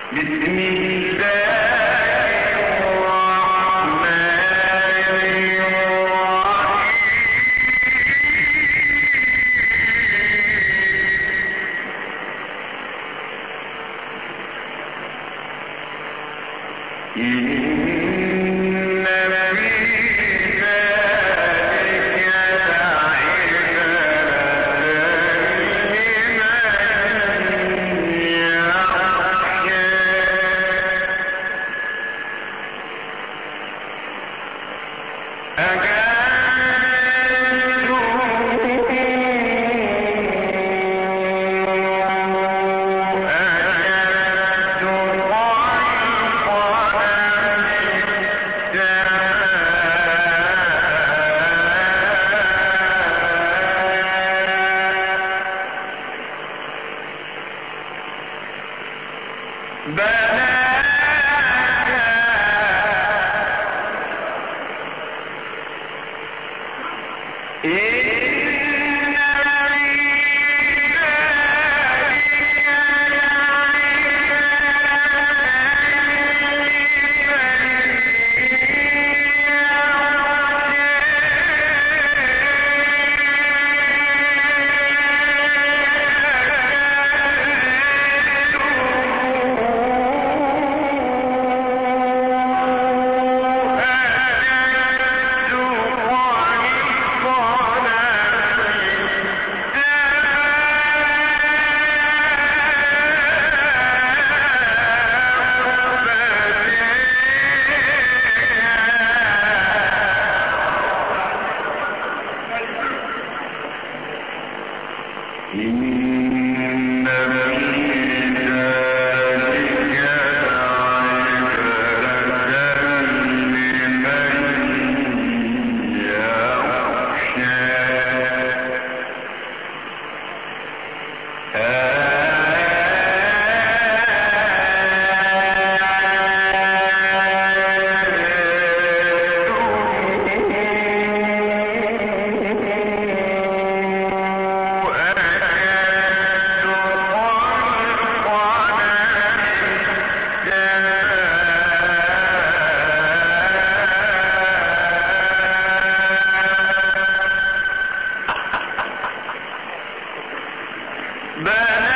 بلى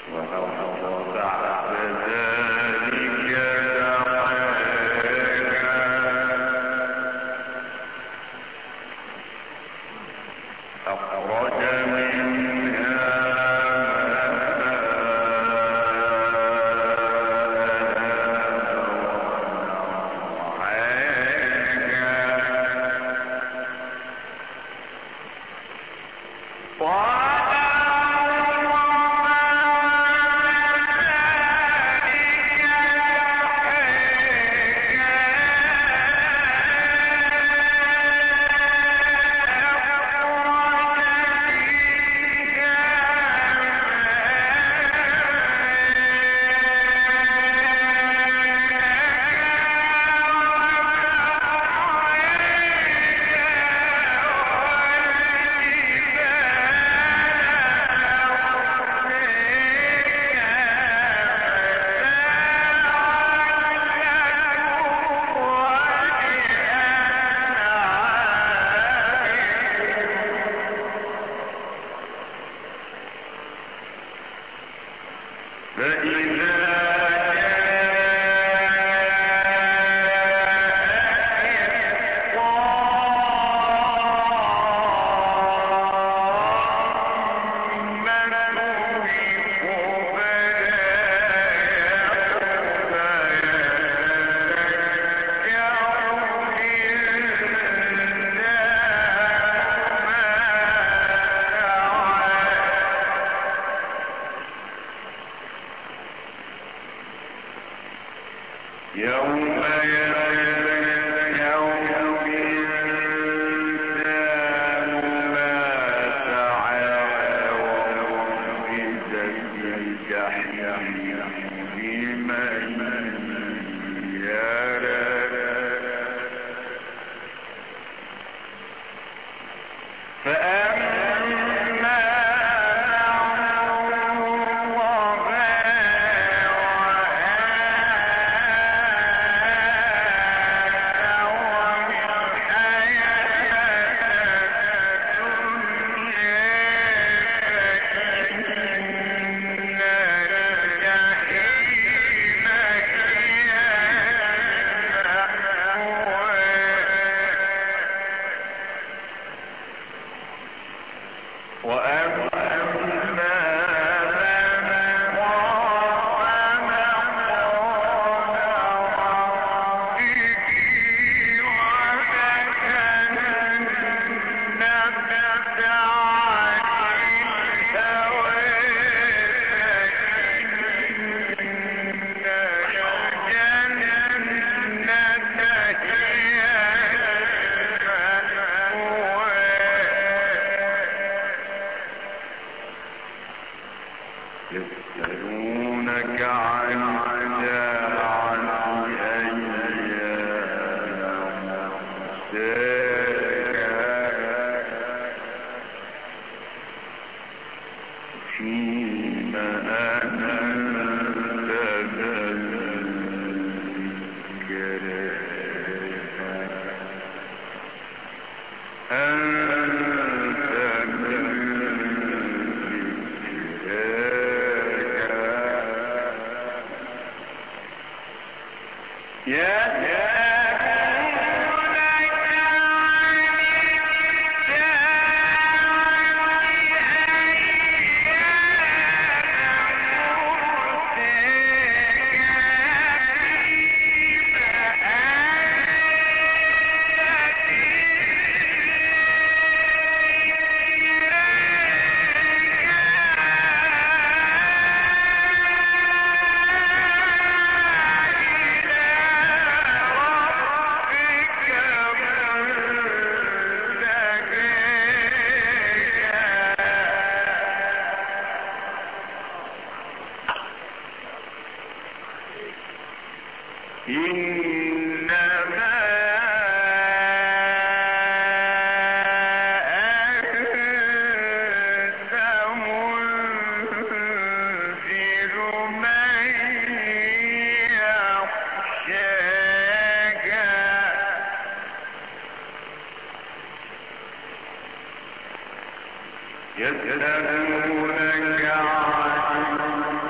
وأرض بعد ذلك دحاها أخرج منها يسألونك عن الساعة أيان مرساها فيما أنت من ذكرها أنت من يسألونك عن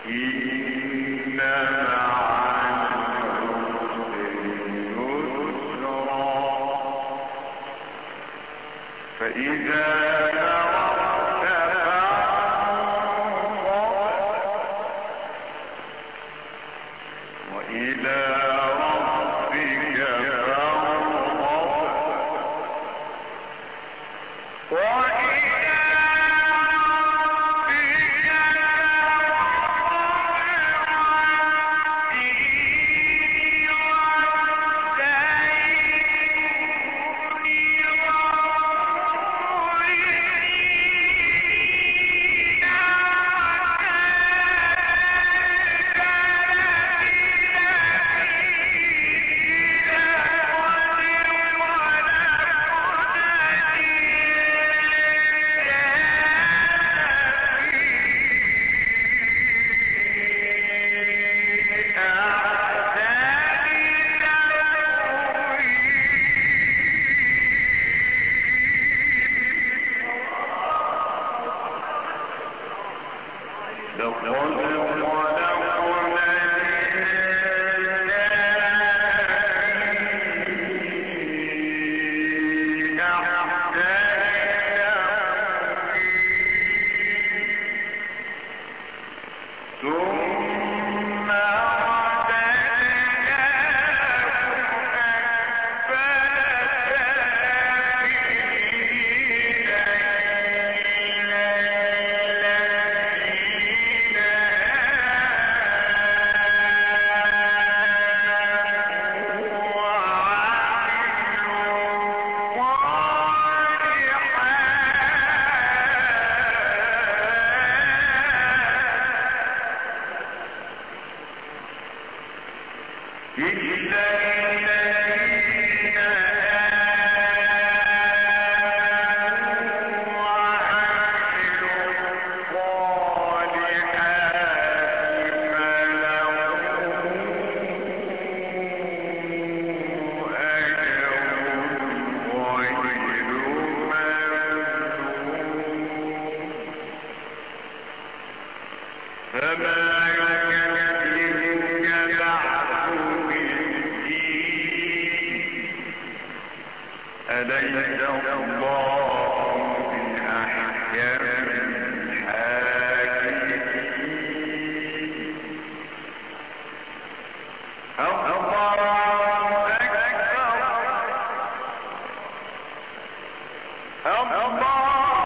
إن مع فإذا فرغت فانصب وإلى ربك فارغب أليس الله بأحكم الحاكمين الله أكبر الله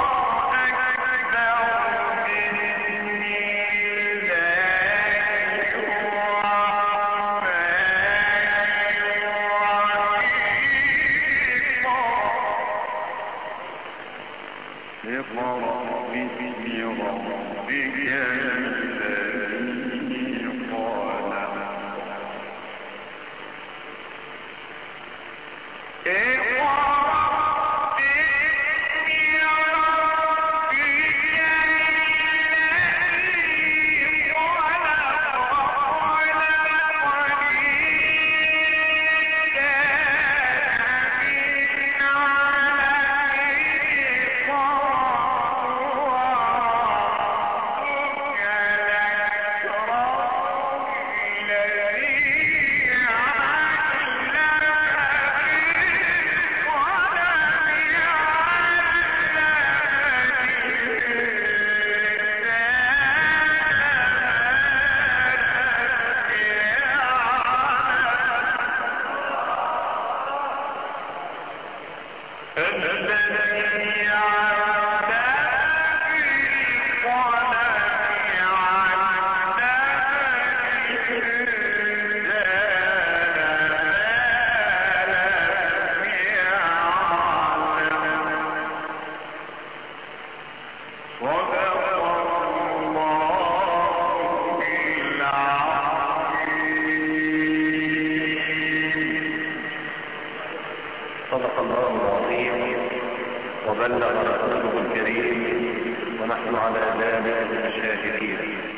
صدق الله العظيم وبلغ رسوله الكريم ونحن على ذلك من الشاهدين.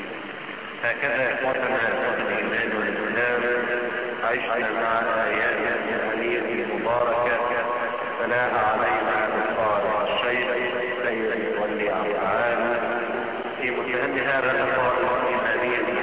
هكذا اخوتنا اخوة الايمان والاسلام عشنا مع ايات التهنئة المباركة تلاها علينا القارئ الشيخ سيد ولي عبد العال في متهنئ هذا اللقاء الايماني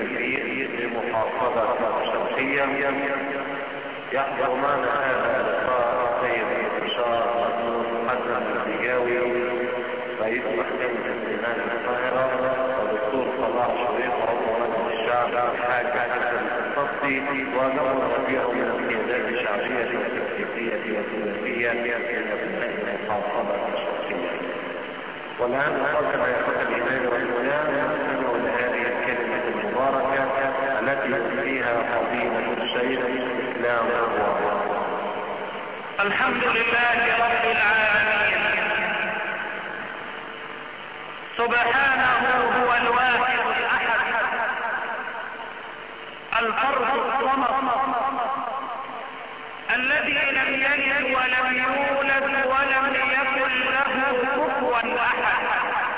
الكبير لمحافظة الشرقية. يحضر معنا هذا اللقاء السيد المستشار حسن الزجاوي رئيس محكمة استئناف القاهرة، والدكتور صلاح شريف عضو مجلس الشعب، الحاج حسن الصفدي، وجمهور كبير من القيادات الشعبية والتكتيكية والسياسية في أبناء المحافظة الشرقية. والآن كما يقول الإمام والإسلام نستمع لهذه الكلمة المباركة التي يؤتيها فضيلة الشيخ الإسلام أبواب. الحمد لله رب العالمين، سبحانه هو الواحد الأحد الفرد الصمد الذي لم يلد ولم يولد ولم يكن له كفوا أحد.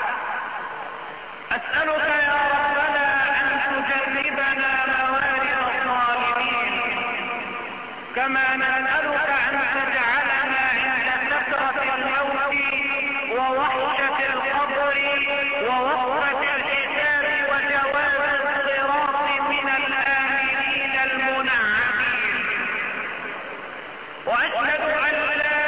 أسألك يا ربنا أن تجنبنا موارد الظالمين، كما نسألك أن تجعلنا عند سكرة الموت ووحشة القبر ووقفة الحساب وجواز الصراط من الآمنين المنعمين. وأشهد أن لا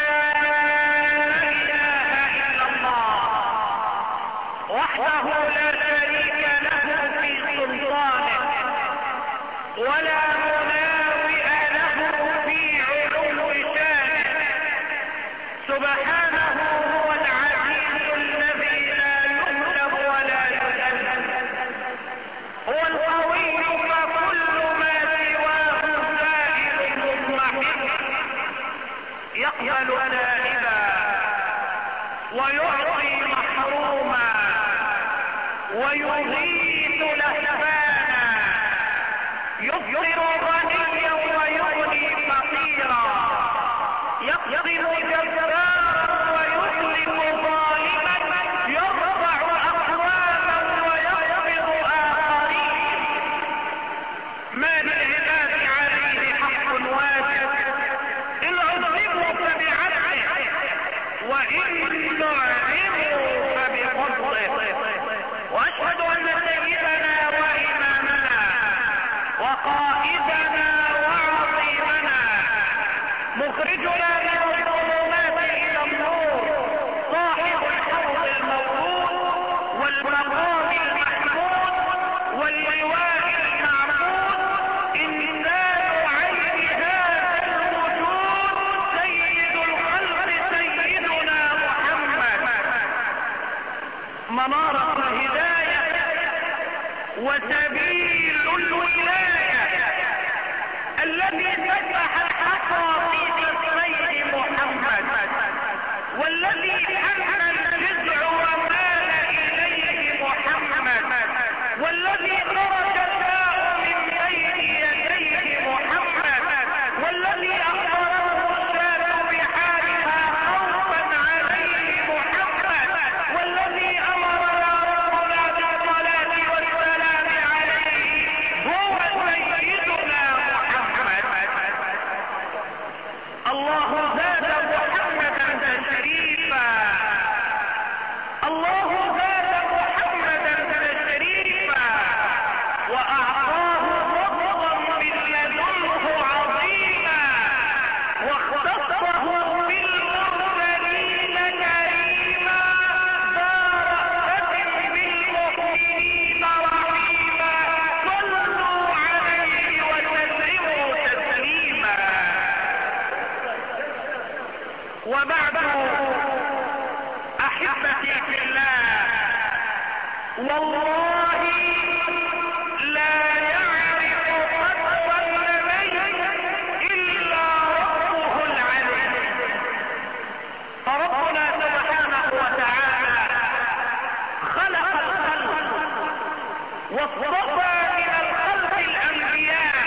إله إلا الله وحده لا شريك له في سلطانه ولا مناوئ له في علو شانه. سبحانه هو العزيز الذي لا يغلب ولا يذل، هو القوي فكل ما سواه زائل مضمحل، يقبل تائبا ويعطي محروما ويغيث لهفانا، يفطر غنيا ويغني فقيرا، يقدم جبارا ويسلم ظالما، يرفع اقواما ويخفض اخرين. ما للعباد عليه حق واجب، ان عذبوا فبعدله وان نعموا فبفضله. واشهد ان سيدنا وامامنا وقائدنا وعظيمنا مخرجنا من الظلمات الى النور، صاحب الحوض الموجود والمقام المحمود واللواء المعبود، انسان عين هذا الوجود، سيد الخلق سيدنا محمد، منارة الهداية وسبيل الولاية، الذي فتح الحصى في جسمي محمد، والذي حمل الجزع ومال إليه محمد، والذي خرج الماء من بين يديه محمد، والذي أخبره الشاة بحالها خوفا عليه محمد، والذي أمرنا ربنا بالصلاة والسلام عليه هو سيدنا محمد. الله زاد محمدا تشريفا، الله زاد محمدا تشريفا، وأعطاه فضلا من لدنه عظيما، واختصه بالمرسلين كريما، ذا رأفة بالمؤمنين رحيما. صلوا عليه وسلموا تسليما. وبعد، احبتي في الله، والله لا يعرف قدر النبي الا ربه العليم. فربنا سبحانه وتعالى خلق الخلق واصطفى من الخلق الانبياء،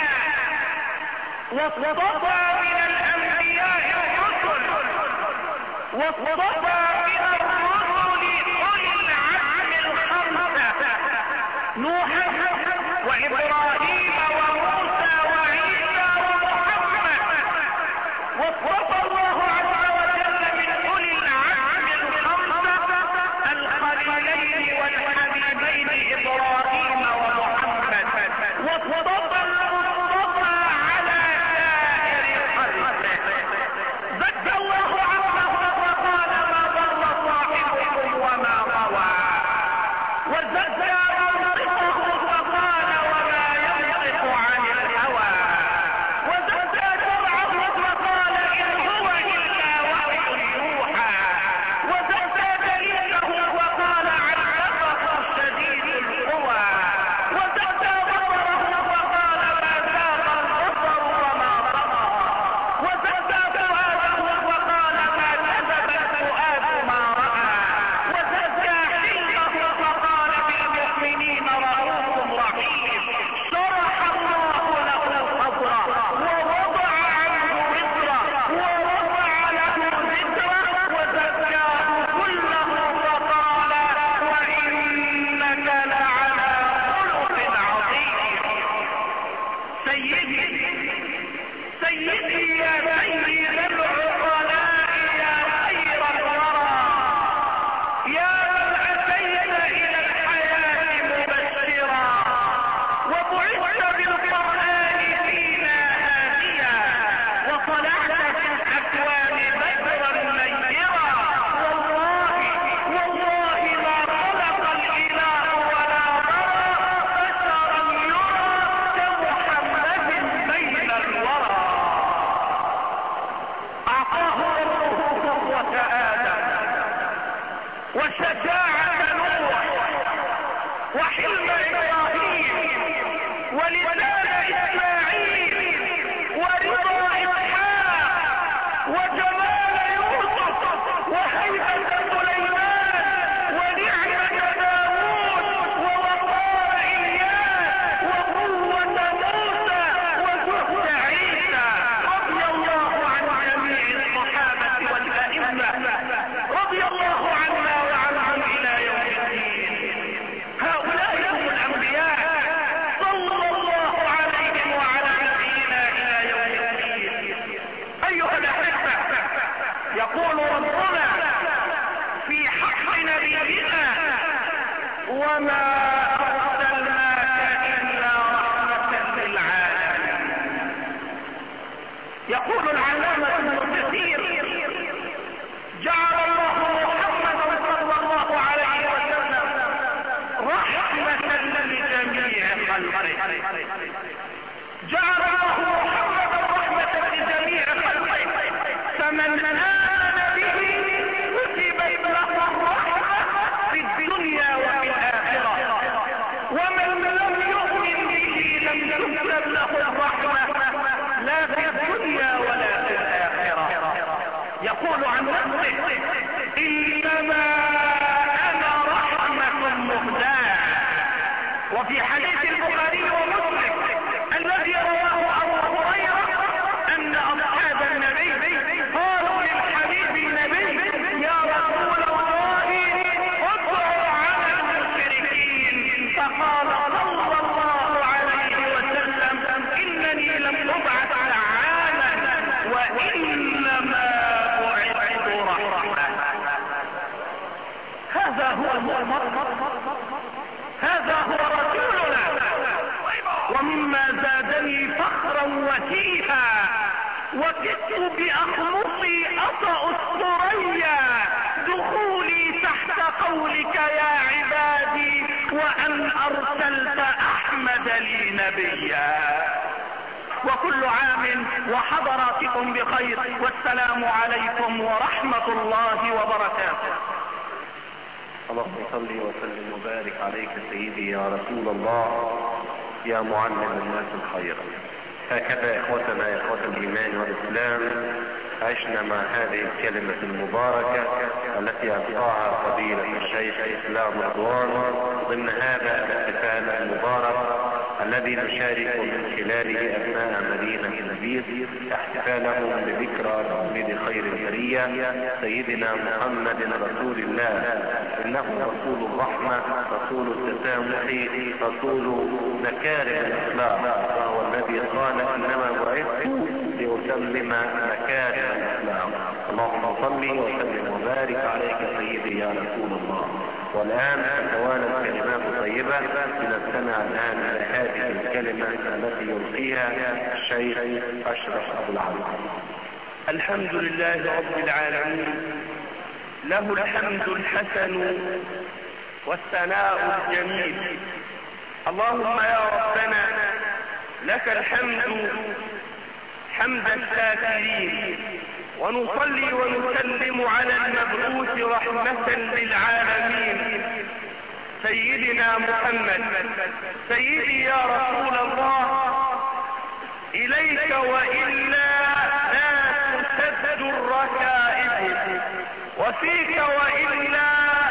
واصطفى من الانبياء الرسل، واصطفى من الرسل اولي العزم الخمسه، نوحا وابراهيم وموسى وعيسى ومحمد. واصطفى الله عز وجل من اولي العزم الخمسه الخليلين والحبيبين ابراهيم ومحمد. وما أرسلناك إلا رحمة للعالمين. يقول العلامة ابن كثير: جعل الله محمدا صلى الله عليه وسلم رحمة لجميع خلقه. جعل الله محمدا رحمة لجميع خلقه، فمن آمن به كتبت له الرحمة في الدنيا وفي الآخرة، ومن لم يؤمن به لم تكتب له الرحمة لا في الدنيا ولا في الآخرة. يقول عن نفسه: إنما أنا رحمة مهداة. وفي حديث البخاري ومسلم الذي رواه أبو هريرة أن أصحاب النبي قالوا للحبيب النبي: يا رسول الله ادع على المشركين. فقال صلى الله عليه وسلم: إنني لم أبعث لعانا وإنما بعثت رحمة. هذا هو محمد، هذا هو رسولنا. ومما زادني فخرا وتيها وكدت بأخمصي أطأ الثريا دخولي تحت قولك يا عبادي وأن أرسلت أحمد لي نبيا. وكل عام وحضراتكم بخير، والسلام عليكم ورحمة الله وبركاته. اللهم صل وسلم وبارك عليك سيدي يا رسول الله يا معلم الناس الخير. هكذا اخوتنا اخوة الايمان والاسلام عشنا مع هذه الكلمة المباركة التي القاها فضيلة الشيخ اسلام رضوان ضمن هذا الاحتفال المبارك الذي نشارك من خلاله ابناء مدينة النبيذ احتفالهم بذكرى مولد خير البرية سيدنا محمد رسول الله. انه رسول الرحمة، رسول التسامح، رسول مكارم الاخلاق، وهو الذي قال: انما بعثت لأتمم مكارم الاسلام. اللهم صل وسلم وبارك عليك سيدي يا رسول الله. والآن تتوالى الكلمات الطيبة لنستمع الآن إلى هذه الكلمة التي يلقيها الشيخ أشرف أبو العالم. الحمد لله رب العالمين، له الحمد الحسن والثناء الجميل. اللهم يا ربنا لك الحمد حمد الشاكرين، ونصلي ونسلم على المبعوث رحمة للعالمين سيدنا محمد. سيدي يا رسول الله، إليك وإلا لا تسد الركائب، وفيك وإلا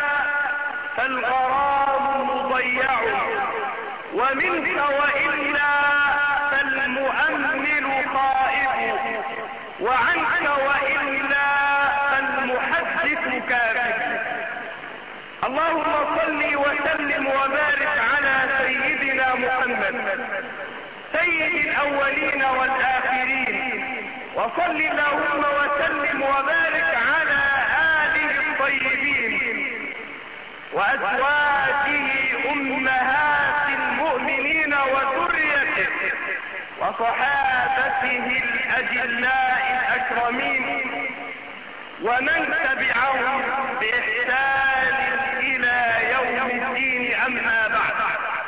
فالغرام مضيع، ومنك وإلا فالمؤمل خائف، وعنك وإلا فالمحدث كاذب. اللهم صل وسلم وبارك على سيدنا محمد سيد الأولين والآخرين، وصل اللهم وسلم وبارك على آله الطيبين وأزواجه أمهات المؤمنين وذريته وصحابته الأجلاء الأكرمين ومن تبعهم بإحسان إلى يوم الدين. أما بعد،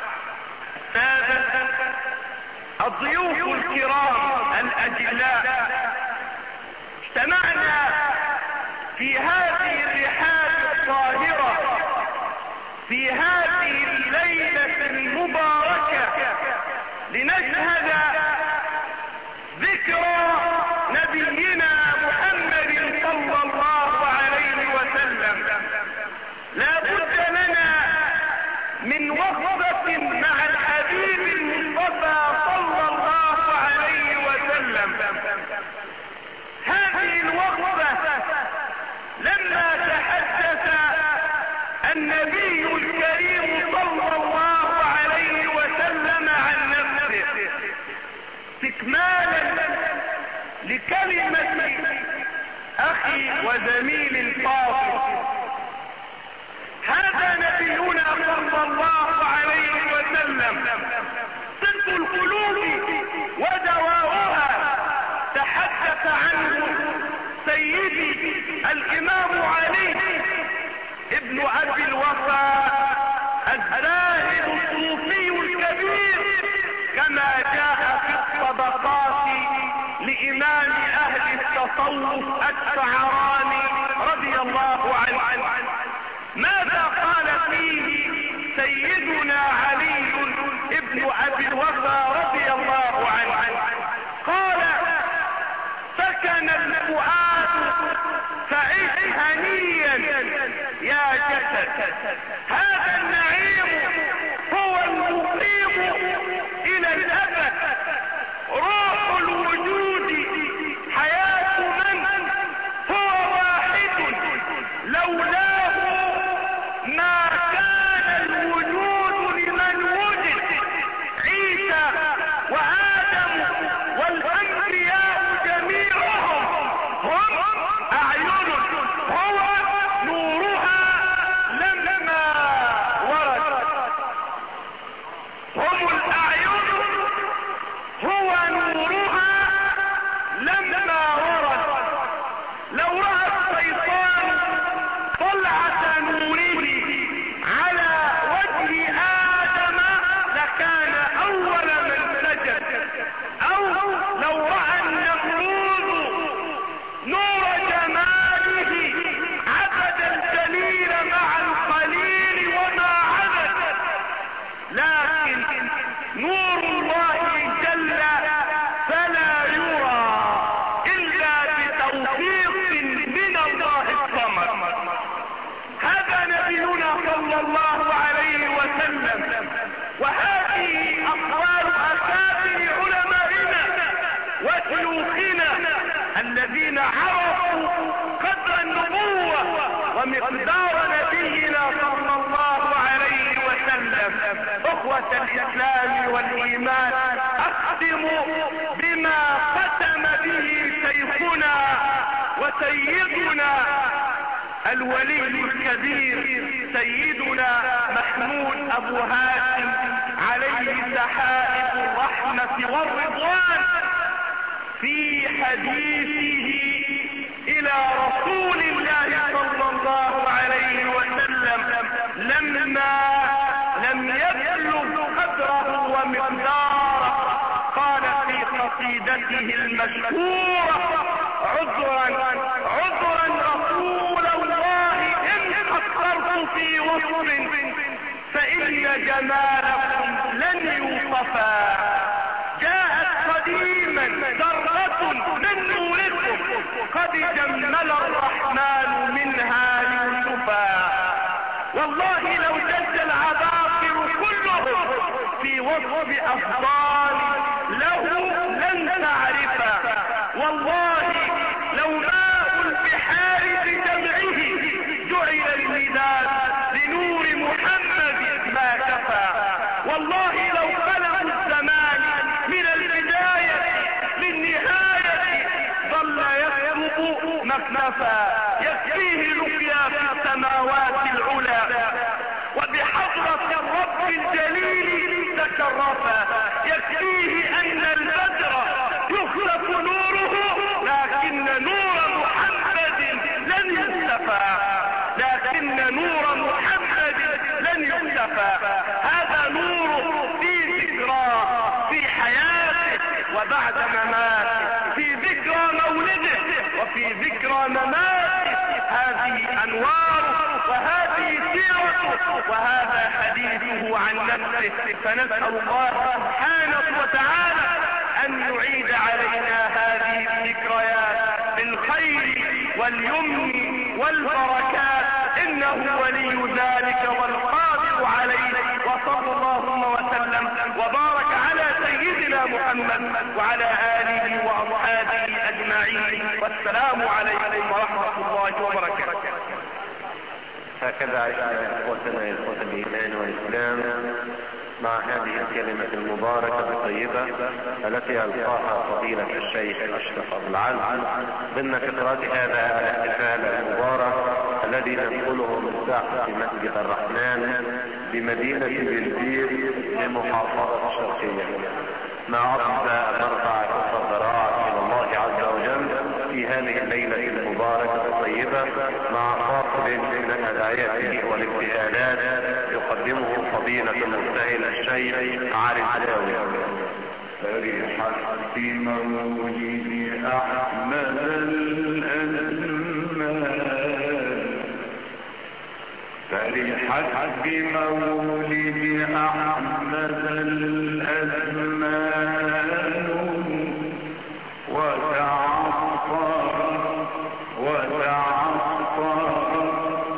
سادة الضيوف الكرام الأجلاء، اجتمعنا في هذه الرحاب الطاهرة في هذه الليلة المباركة لنشهد ذكرى نبينا محمد صلى الله عليه وسلم. لا بد لنا من وقفة مع الحبيب المصطفى صلى الله عليه وسلم. هذه الوقفة لما تحدث النبي الكريم صلى الله عليه وسلم عن نفسه استكمالا لكلمة اخي وزميل الفاضل، هذا نبينا صلى الجسد. هذا النعيم هو المقيم الى الابد. روح الوجود حياة من هو واحد، لولاه ما كان الوجود لمن وجد. عيسى وآدم والأنبياء جميعهم هم أعين هو نورها لما ورد. هم الأعين هو نورها لما ورد. لو رأى الشيطان طلعة نوره على وجه آدم لكان أول من سجد. أو لو رأى النمرود نور جماله عبد الجليل مع القليل وما عبد. لكن نور الله جل فلا يرى إلا بتوفيق من الله الصمد. هذا نبينا صلى الله عليه وسلم، وهذه أقوال أكابر علمائنا وشيوخنا الذين عرفوا قدر النبوة ومقدار نبينا صلى الله عليه وسلم. اخوة الاسلام والايمان، اختم بما ختم به شيخنا وسيدنا الولي الكبير سيدنا محمود ابو هاشم عليه سحائب الرحمة والرضوان في حديثه الى رسول الله صلى الله عليه وسلم لما لم يبلغ قدره ومقداره. قال في قصيدته المشهورة: عذرا رسول الله ان قصرت في وصف فان جمالكم لن يوصفا. جاءت قديما ذرة من نوركم قد جمل الرحمن منها يوسفا. والله لو جد العباقر كلهم في وصف افضال له لن تعرفا. والله لو ماء البحار بجمعه جعل المداد لنور محمد ما كفى. والله لو خلق الزمان من البداية للنهاية ظل يكتب مكنفا. يكفيه لقيا في السماوات العلى وبحضرة الرب الجليل تشرفا. يكفيه ان البدر يخلف نوره لكن نور محمد لن يختفى. هذا نور في ذكرى في حياته وبعد مماته، في ذكرى مولده وفي ذكرى مماته. هذه انواره وهذه سيرته وهذا حديثه عن نفسه. فنسأل الله سبحانه وتعالى ان يعيد علينا هذه الذكريات بالخير واليمن والبركات، انه ولي ذلك والقادر عليه. وصلى اللهم وسلم وبارك على سيدنا محمد وعلى اله واصحابه اجمعين، والسلام عليكم ورحمة الله وبركاته. هكذا عشنا اخوتنا اخوة الايمان والاسلام مع هذه الكلمة المباركة الطيبة التي ألقاها فضيلة الشيخ أشرف أبو العز ضمن فقرات هذا الاحتفال المبارك الذي ننقله من ساحة مسجد الرحمن بمدينة بلبير لمحافظة الشرقية، مع عقد أن نرفع كف الضراعة إلى الله عز وجل في هذه الليلة المباركة الطيبة مع فاصل من الأدعية والاجتهادات يقدمه فضيلة المجتهد الشيخ علي العداوي. فرحت بمولد أحمد الأزمان، فرحت بمولد أحمد الأزمان، وتعطر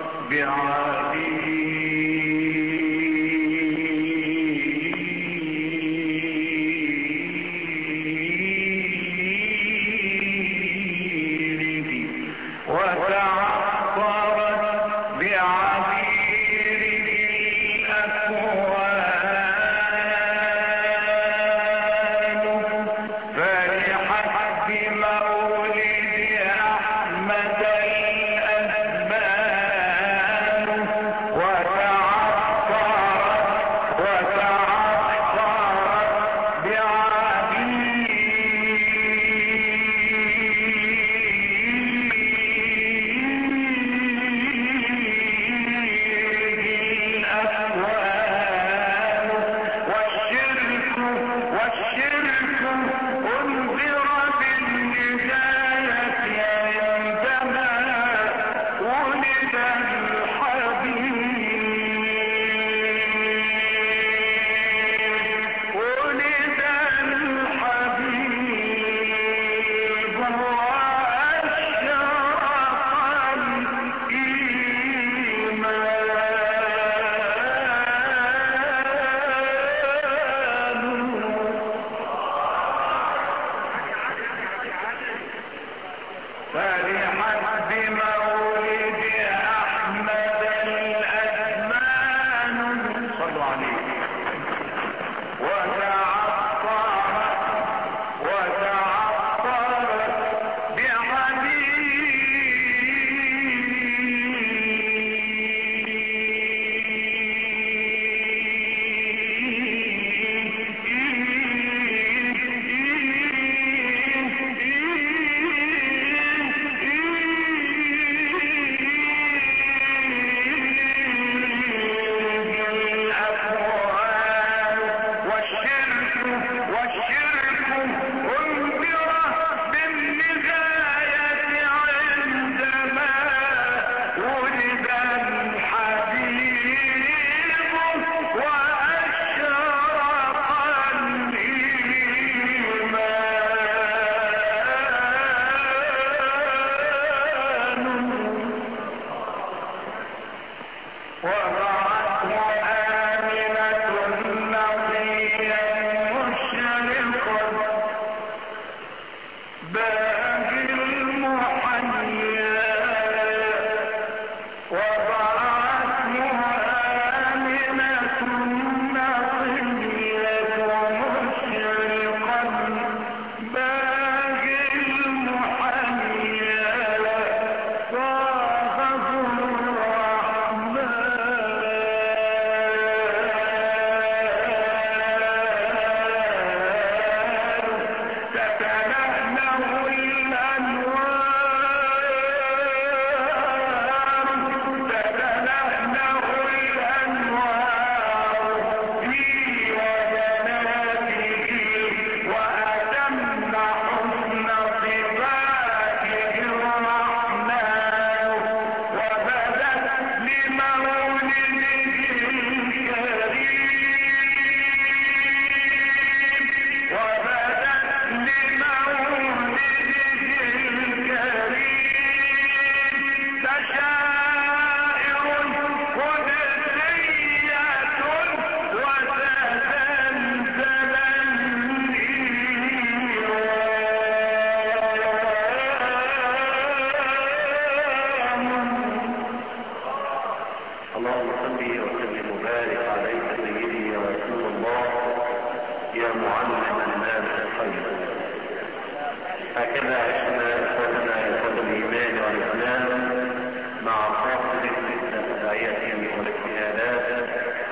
هكذا عشنا إخوتنا إخوة الإيمان والإسلام مع فاصل التداعية والاجتهادات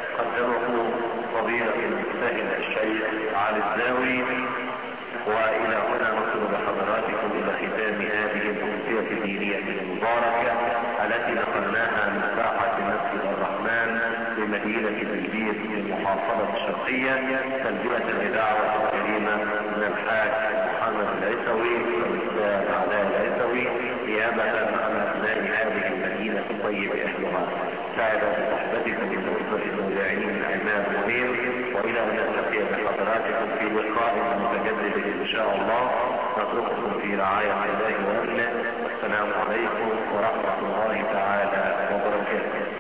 قدمه فضيلة المجتهد الشيخ علي الزاوي. وإلى هنا نصل بحضراتكم إلى ختام هذه الأمسية الدينية المباركة التي نقلناها من ساحة مسجد الرحمن بمدينة تلبيس في المحافظة الشرقية تلبية بدعوة الكريمة من الحاج محمد العيسوي والأستاذ علاء العيسوي نيابة عن أبناء هذه المدينة الطيب أهلها. سعد بصحبتكم بنسبة المذيعين العماد منير، وإلى أن نلتقي بحضراتكم في لقاء متجدد إن شاء الله. نترككم في رعاية الله وأمنه. والسلام عليكم ورحمة الله تعالى وبركاته.